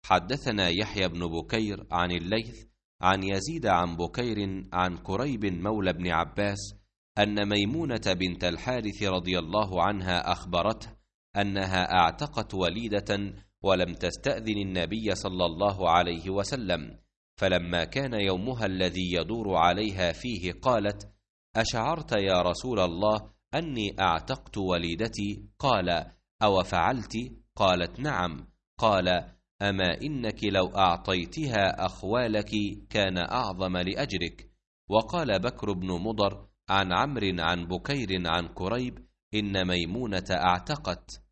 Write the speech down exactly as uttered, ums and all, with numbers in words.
حدثنا يحيى بن بكير عن الليث عن يزيد عن بكير عن كريب مولى بن عباس أن ميمونة بنت الحارث رضي الله عنها أخبرته أنها اعتقت وليدة ولم تستأذن النبي صلى الله عليه وسلم، فلما كان يومها الذي يدور عليها فيه قالت: أشعرت يا رسول الله أني اعتقت وليدتي؟ قال: أو فعلت؟ قالت: نعم. قال: أما إنك لو أعطيتها أخوالك كان أعظم لأجرك. وقال بكر بن مضر عن عمرو عن بكير عن كريب: إن ميمونة اعتقت.